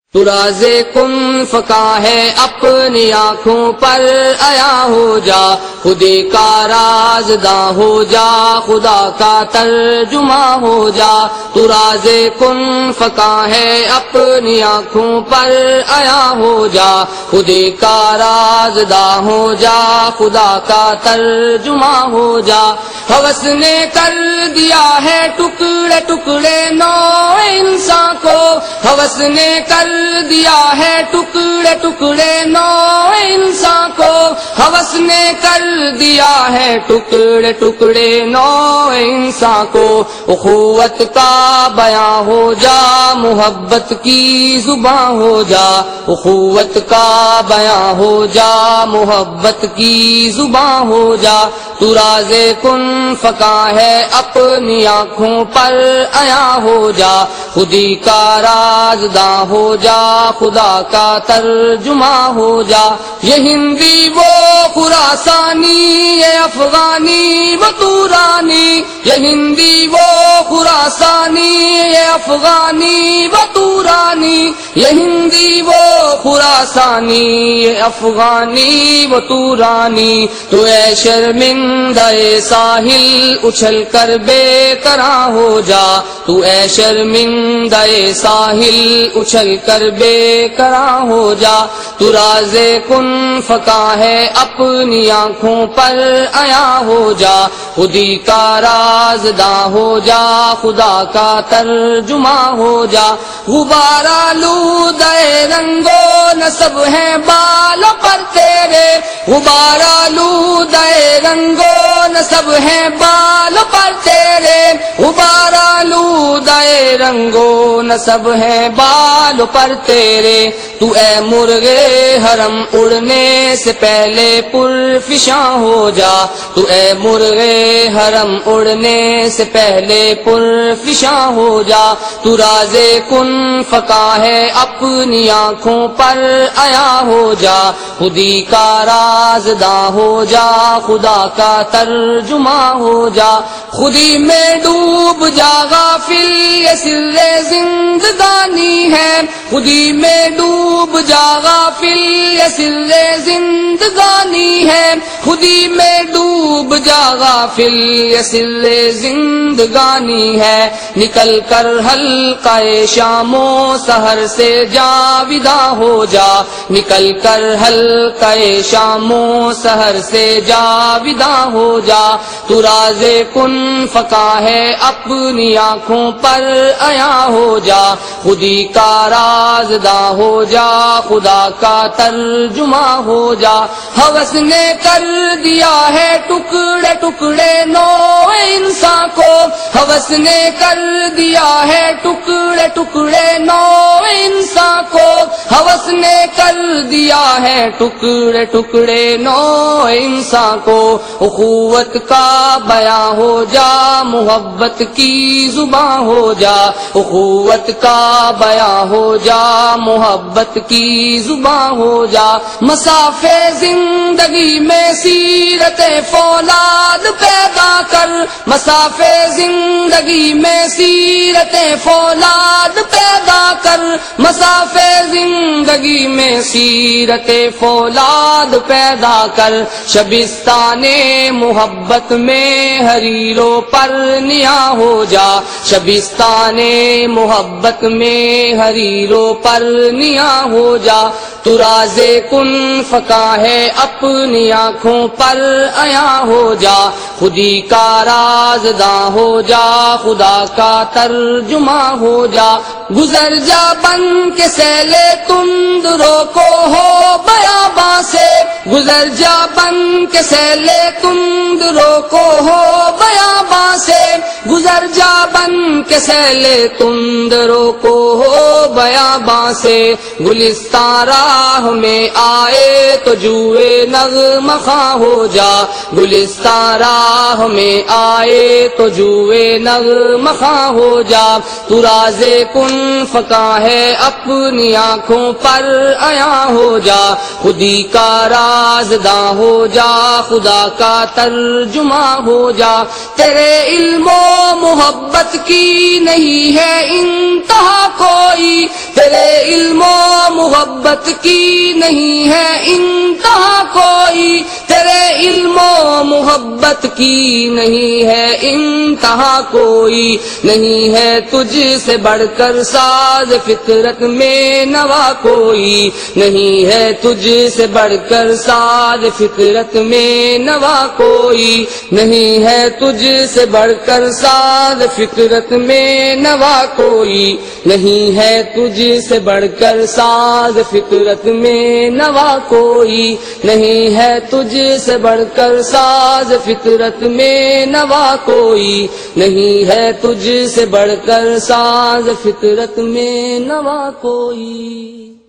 تو راز کن فکا ہے اپنی آنکھوں پر آیا ہو جا، خودی کا رازداں ہو جا، خدا کا ترجمہ ہو جا۔ تو راز کن فکا ہے اپنی آنکھوں پر آیا ہو جا، خودی کا رازداں ہو جا، خدا کا ترجمہ ہو جا۔ ہوس نے کر دیا ہے ٹکڑے ٹکڑے نو انسان کو، ہوس نے کر دیا ہے ٹکڑے ٹکڑے نو انسان کو، ہوس نے کر دیا ہے ٹکڑے ٹکڑے نو انسان کو۔ اخوت کا بیاں ہو جا، محبت کی زباں ہو جا، اخوت کا بیاں ہو جا، محبت کی زباں ہو جا۔ تو راز کن فکا ہے اپنی آنکھوں پر آیا ہو جا، خودی کا رازداں ہو جا، خدا کا ترجمہ ہو جا۔ یہ ہندی وہ خراسانی، یہ افغانی وہ تورانی، یہ ہندی وہ خراسانی، یہ افغانی وہ تورانی، یہ ہندی وہ خراسانی، یہ افغانی وہ تورانی۔ تو اے شرمندہ ساحل اچھل کر بے قرار ہو جا، تو اے شرمندہ ساحل اچھل کر بے قرار ہو جا۔ تو راز کن فکا ہے اپنی آنکھوں پر آیا ہو جا، خودی کا رازداں ہو جا، خدا کا ترجمہ ہو جا۔ غبار آلودہ رنگو نسب ہے بالوں پر تیرے، غبار آلودہ رنگو نسب ہے بالوں پر تیرے، غبار آلودہ رنگو نسب ہے بالوں پر تیرے۔ تو اے مرغے حرم اڑنے سے پہلے پرفشاں ہو جا، تو اے مرغے حرم اڑنے سے پہلے پرفشاں ہو جا۔ تو راز کن فکا ہے اپنی آنکھوں پر آیا ہو جا، خودی کا رازداں ہو جا، خدا کا ترجمہ ہو جا۔ خودی میں ڈوب جا غافل، یہ سر زندگانی ہے، خودی میں ڈوب جا غافل، یہ سر زندگانی ہے، خودی میں ڈوب جا غافل، یہ سر زندگانی ہے۔ نکل کر حلقہ شام و سحر سے جاویداں ہو جا، نکل کر حلقہ شام و سحر سے جاویداں ہو جا۔ تو راز کن فکا ہے اپنی آنکھوں پر آیا ہو جا، خودی کا رازداں ہو جا، خدا کا ترجمہ ہو جا۔ ہوس نے کر دیا ہے ٹکڑے ٹکڑے نو انسان کو، ہوس نے کر دیا ہے ٹکڑے ٹکڑے نو انسان کو، ہوس نے کر دیا ہے ٹکڑے ٹکڑے نو انسان کو۔ اخوت کا بیاں ہو جا، محبت کی زباں ہو جا، اخوت کا بیاں ہو جا، محبت کی زباں ہو جا۔ مسافے زندگی میں سیرت فولاد پیدا کر، مسافے زندگی میں سیرت فولاد پیدا کر، مسافے زندگی میں سیرت فولاد پیدا کر۔ شبستان محبت میں حریروں پر نیا ہو جا، شبستان محبت میں حریروں پر نیا ہو جا۔ تو راز کن فکا ہے اپنی آنکھوں پر آیا ہو جا، خودی کا رازداں ہو جا، خدا کا ترجمہ ہو جا۔ گزر جا بن کے سیلے تند روکو ہو بیاباں سے، گزر جا بن کے سیلے تند روکو ہو بیاباں سے، گزر جا بن کے سیلے تند روکو ہو بیاباں سے۔ گلستان راہ میں آئے تو جوئے نغمہ خواں ہو جا، گلستان راہ میں آئے تو جوئے نغمہ خواں ہو جا۔ تو راز کن فکا ہے اپنی آنکھوں پر آیا ہو جا، خودی کا رازداں ہو جا، خدا کا ترجمہ ہو جا۔ تیرے علم و محبت کی نہیں ہے انتہا کوئی، تیرے علم و محبت کی نہیں ہے انتہا کوئی، تیرے علم و محبت کی نہیں ہے انتہا کوئی، نہیں ہے تجھ سے بڑھ کر ساز فطرت میں نوا کوئی، نہیں ہے تجھ سے بڑھ کر ساز فطرت میں نوا کوئی، نہیں ہے تجھ سے بڑھ کر ساز فطرت میں نوا کوئی، نہیں ہے تجھ سے بڑھ کر ساز فطرت میں نوا کوئی، نہیں ہے تجھ سے بڑھ کر ساز فطرت میں نوا کوئی، نہیں ہے تجھ سے بڑھ کر ساز فطرت میں نوا کوئی۔